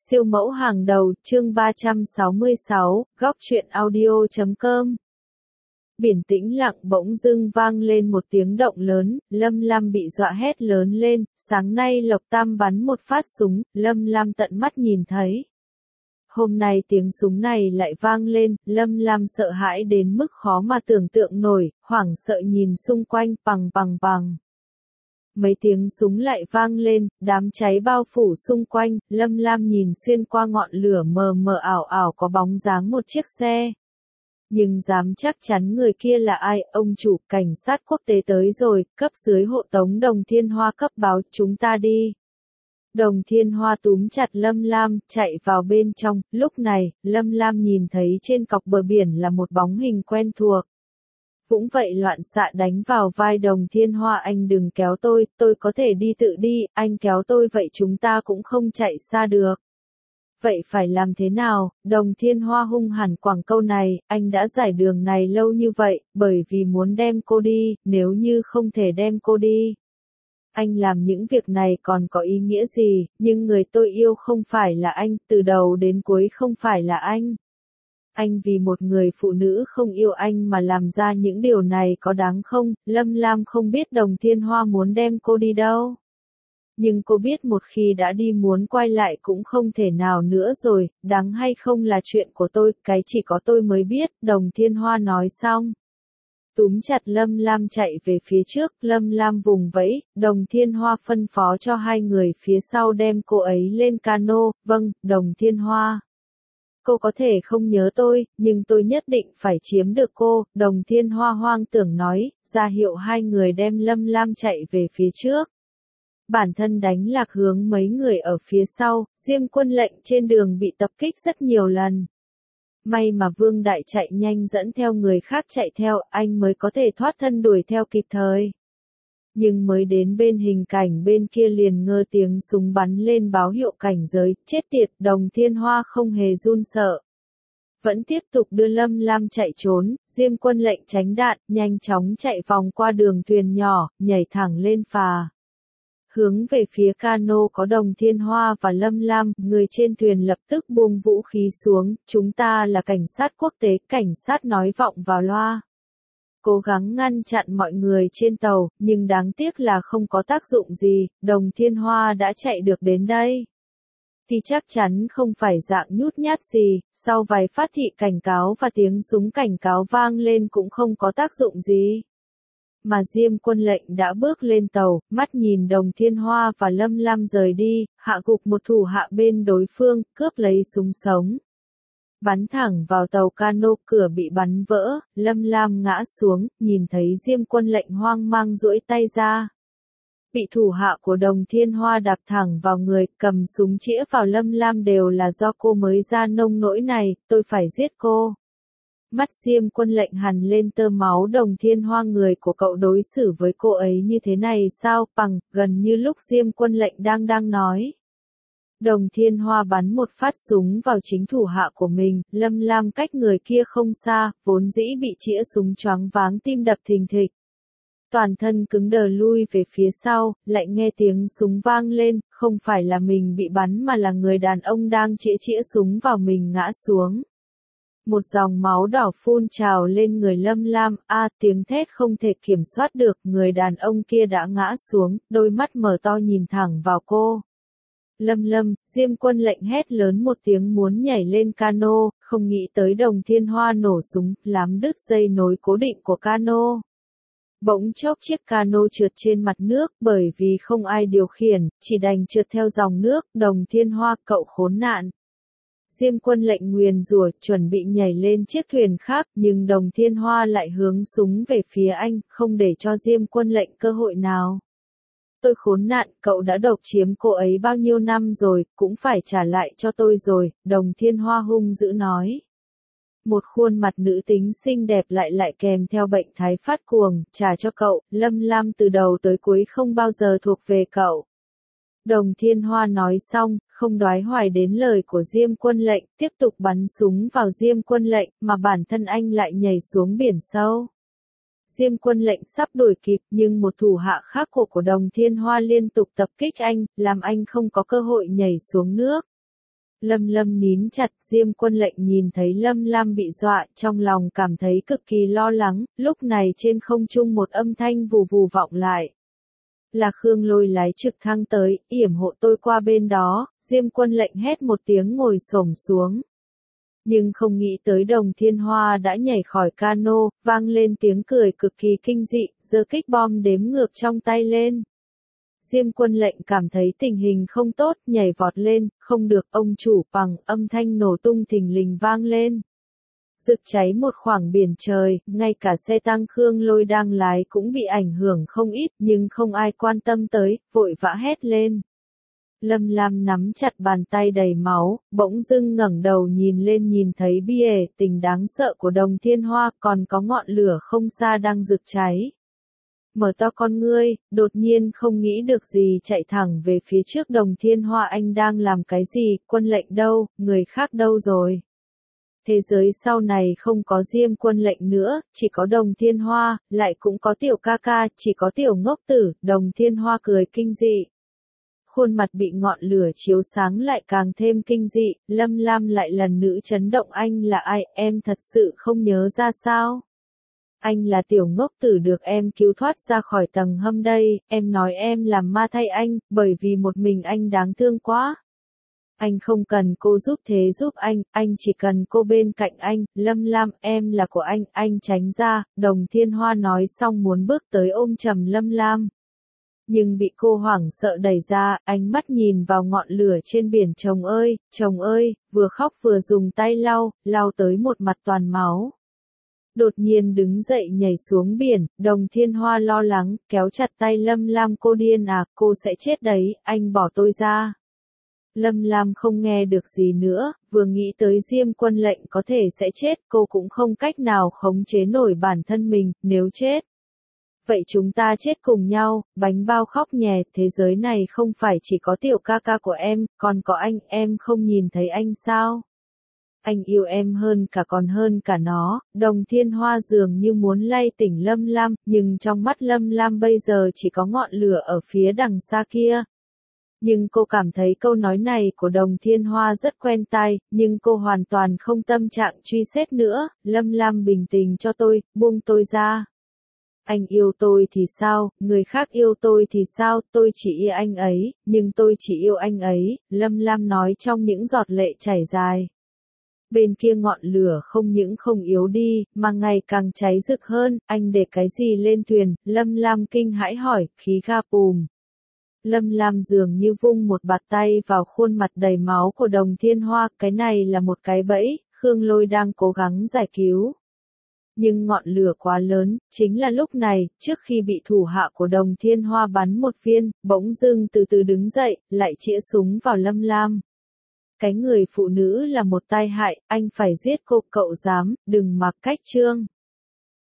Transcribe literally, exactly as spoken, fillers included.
Siêu mẫu hàng đầu, chương ba trăm sáu mươi sáu, góc truyện audio chấm com. Biển tĩnh lặng bỗng dưng vang lên một tiếng động lớn, Lâm Lam bị dọa hét lớn lên, sáng nay Lộc Tam bắn một phát súng, Lâm Lam tận mắt nhìn thấy. Hôm nay tiếng súng này lại vang lên, Lâm Lam sợ hãi đến mức khó mà tưởng tượng nổi, hoảng sợ nhìn xung quanh, pằng pằng pằng. Mấy tiếng súng lại vang lên, đám cháy bao phủ xung quanh, Lâm Lam nhìn xuyên qua ngọn lửa mờ mờ ảo ảo có bóng dáng một chiếc xe. Nhưng dám chắc chắn người kia là ai, ông chủ cảnh sát quốc tế tới rồi, cấp dưới hộ tống Đồng Thiên Hoa cấp báo, chúng ta đi. Đồng Thiên Hoa túm chặt Lâm Lam, chạy vào bên trong, lúc này, Lâm Lam nhìn thấy trên cọc bờ biển là một bóng hình quen thuộc. Cũng vậy loạn xạ đánh vào vai Đồng Thiên Hoa, anh đừng kéo tôi, tôi có thể đi tự đi, anh kéo tôi vậy chúng ta cũng không chạy xa được. Vậy phải làm thế nào? Đồng Thiên Hoa hung hẳn quẳng câu này, anh đã giải đường này lâu như vậy, bởi vì muốn đem cô đi, nếu như không thể đem cô đi. Anh làm những việc này còn có ý nghĩa gì, nhưng người tôi yêu không phải là anh, từ đầu đến cuối không phải là anh. Anh vì một người phụ nữ không yêu anh mà làm ra những điều này có đáng không? Lâm Lam không biết Đồng Thiên Hoa muốn đem cô đi đâu. Nhưng cô biết một khi đã đi muốn quay lại cũng không thể nào nữa rồi, đáng hay không là chuyện của tôi, cái chỉ có tôi mới biết, Đồng Thiên Hoa nói xong. Túm chặt Lâm Lam chạy về phía trước, Lâm Lam vùng vẫy, Đồng Thiên Hoa phân phó cho hai người phía sau đem cô ấy lên cano, vâng, Đồng Thiên Hoa. Cô có thể không nhớ tôi, nhưng tôi nhất định phải chiếm được cô, Đồng Thiên Hoa hoang tưởng nói, ra hiệu hai người đem Lâm Lam chạy về phía trước. Bản thân đánh lạc hướng mấy người ở phía sau, Diêm Quân Lệnh trên đường bị tập kích rất nhiều lần. May mà Vương Đại chạy nhanh dẫn theo người khác chạy theo, anh mới có thể thoát thân đuổi theo kịp thời. Nhưng mới đến bên hình cảnh bên kia liền ngơ tiếng súng bắn lên báo hiệu cảnh giới, chết tiệt, Đồng Thiên Hoa không hề run sợ. Vẫn tiếp tục đưa Lâm Lam chạy trốn, Diêm Quân Lệnh tránh đạn, nhanh chóng chạy vòng qua đường thuyền nhỏ, nhảy thẳng lên phà. Hướng về phía cano có Đồng Thiên Hoa và Lâm Lam, người trên thuyền lập tức buông vũ khí xuống, chúng ta là cảnh sát quốc tế, cảnh sát nói vọng vào loa. Cố gắng ngăn chặn mọi người trên tàu, nhưng đáng tiếc là không có tác dụng gì, Đồng Thiên Hoa đã chạy được đến đây. Thì chắc chắn không phải dạng nhút nhát gì, sau vài phát thị cảnh cáo và tiếng súng cảnh cáo vang lên cũng không có tác dụng gì. Mà Diêm Quân Lệnh đã bước lên tàu, mắt nhìn Đồng Thiên Hoa và Lâm Lam rời đi, hạ gục một thủ hạ bên đối phương, cướp lấy súng sống. Bắn thẳng vào tàu cano, cửa bị bắn vỡ, Lâm Lam ngã xuống, nhìn thấy Diêm Quân Lệnh hoang mang duỗi tay ra. Bị thủ hạ của Đồng Thiên Hoa đạp thẳng vào người, cầm súng chĩa vào Lâm Lam đều là do cô mới ra nông nỗi này, tôi phải giết cô. Mắt Diêm Quân Lệnh hằn lên tơ máu, Đồng Thiên Hoa, người của cậu đối xử với cô ấy như thế này sao, bằng, gần như lúc Diêm Quân Lệnh đang đang nói. Đồng Thiên Hoa bắn một phát súng vào chính thủ hạ của mình, Lâm Lam cách người kia không xa, vốn dĩ bị chĩa súng choáng váng tim đập thình thịch. Toàn thân cứng đờ lui về phía sau, lại nghe tiếng súng vang lên, không phải là mình bị bắn mà là người đàn ông đang chĩa chĩa súng vào mình ngã xuống. Một dòng máu đỏ phun trào lên người Lâm Lam, a tiếng thét không thể kiểm soát được, người đàn ông kia đã ngã xuống, đôi mắt mở to nhìn thẳng vào cô. Lâm Lâm, Diêm Quân Lệnh hét lớn một tiếng muốn nhảy lên cano, không nghĩ tới Đồng Thiên Hoa nổ súng, làm đứt dây nối cố định của cano. Bỗng chốc chiếc cano trượt trên mặt nước, bởi vì không ai điều khiển, chỉ đành trượt theo dòng nước, Đồng Thiên Hoa, cậu khốn nạn. Diêm Quân Lệnh nguyền rủa, chuẩn bị nhảy lên chiếc thuyền khác, nhưng Đồng Thiên Hoa lại hướng súng về phía anh, không để cho Diêm Quân Lệnh cơ hội nào. Tôi khốn nạn, cậu đã độc chiếm cô ấy bao nhiêu năm rồi, cũng phải trả lại cho tôi rồi, Đồng Thiên Hoa hung dữ nói. Một khuôn mặt nữ tính xinh đẹp lại lại kèm theo bệnh thái phát cuồng, trả cho cậu, Lâm Lam từ đầu tới cuối không bao giờ thuộc về cậu. Đồng Thiên Hoa nói xong, không đoái hoài đến lời của Diêm Quân Lệnh, tiếp tục bắn súng vào Diêm Quân Lệnh, mà bản thân anh lại nhảy xuống biển sâu. Diêm Quân Lệnh sắp đuổi kịp, nhưng một thủ hạ khác của của Đồng Thiên Hoa liên tục tập kích anh, làm anh không có cơ hội nhảy xuống nước. Lâm Lâm nín chặt, Diêm Quân Lệnh nhìn thấy Lâm Lam bị dọa, trong lòng cảm thấy cực kỳ lo lắng, lúc này trên không trung một âm thanh vù vù vọng lại. Là Khương Lôi lái trực thăng tới, yểm hộ tôi qua bên đó, Diêm Quân Lệnh hét một tiếng ngồi xổm xuống. Nhưng không nghĩ tới Đồng Thiên Hoa đã nhảy khỏi cano, vang lên tiếng cười cực kỳ kinh dị, giơ kích bom đếm ngược trong tay lên. Diêm Quân Lệnh cảm thấy tình hình không tốt, nhảy vọt lên, không được, ông chủ, bằng, âm thanh nổ tung thình lình vang lên. Rực cháy một khoảng biển trời, ngay cả xe tăng Khương Lôi đang lái cũng bị ảnh hưởng không ít, nhưng không ai quan tâm tới, vội vã hét lên. Lâm Lam nắm chặt bàn tay đầy máu, bỗng dưng ngẩng đầu nhìn lên nhìn thấy bia tình đáng sợ của Đồng Thiên Hoa, còn có ngọn lửa không xa đang rực cháy. Mở to con ngươi, đột nhiên không nghĩ được gì chạy thẳng về phía trước Đồng Thiên Hoa. Anh đang làm cái gì, Quân Lệnh đâu, người khác đâu rồi? Thế giới sau này không có Diêm Quân Lệnh nữa, chỉ có Đồng Thiên Hoa, lại cũng có tiểu ca ca, chỉ có tiểu ngốc tử. Đồng Thiên Hoa cười kinh dị. Khuôn mặt bị ngọn lửa chiếu sáng lại càng thêm kinh dị, Lâm Lam lại lần nữa chấn động. Anh là ai, em thật sự không nhớ ra sao? Anh là tiểu ngốc tử được em cứu thoát ra khỏi tầng hầm đây, em nói em làm ma thay anh, bởi vì một mình anh đáng thương quá. Anh không cần cô giúp thế giúp anh, anh chỉ cần cô bên cạnh anh. Lâm Lam, em là của anh, anh tránh ra. Đồng Thiên Hoa nói xong muốn bước tới ôm chầm Lâm Lam. Nhưng bị cô hoảng sợ đẩy ra, ánh mắt nhìn vào ngọn lửa trên biển. Chồng ơi, chồng ơi, vừa khóc vừa dùng tay lau, lau tới một mặt toàn máu. Đột nhiên đứng dậy nhảy xuống biển, Đồng Thiên Hoa lo lắng, kéo chặt tay Lâm Lam. Cô điên à, cô sẽ chết đấy, anh bỏ tôi ra. Lâm Lam không nghe được gì nữa, vừa nghĩ tới Diêm Quân Lệnh có thể sẽ chết, cô cũng không cách nào khống chế nổi bản thân mình, nếu chết. Vậy chúng ta chết cùng nhau. Bánh bao khóc nhè, thế giới này không phải chỉ có tiểu ca ca của em, còn có anh, em không nhìn thấy anh sao? Anh yêu em hơn cả còn hơn cả nó. Đồng Thiên Hoa dường như muốn lay tỉnh Lâm Lam, nhưng trong mắt Lâm Lam bây giờ chỉ có ngọn lửa ở phía đằng xa kia. Nhưng cô cảm thấy câu nói này của Đồng Thiên Hoa rất quen tai, nhưng cô hoàn toàn không tâm trạng truy xét nữa. Lâm Lam bình tĩnh, cho tôi, buông tôi ra. Anh yêu tôi thì sao, người khác yêu tôi thì sao, tôi chỉ yêu anh ấy, nhưng tôi chỉ yêu anh ấy, Lâm Lam nói trong những giọt lệ chảy dài. Bên kia ngọn lửa không những không yếu đi, mà ngày càng cháy rực hơn. Anh để cái gì lên thuyền? Lâm Lam kinh hãi hỏi. Khí ga bùm. Lâm Lam dường như vung một bạt tay vào khuôn mặt đầy máu của Đồng Thiên Hoa. Cái này là một cái bẫy, Khương Lôi đang cố gắng giải cứu. Nhưng ngọn lửa quá lớn, chính là lúc này, trước khi bị thủ hạ của Đồng Thiên Hoa bắn một viên, bỗng dưng từ từ đứng dậy, lại chĩa súng vào Lâm Lam. Cái người phụ nữ là một tai hại, anh phải giết cô, cậu dám, đừng mặc cách trương.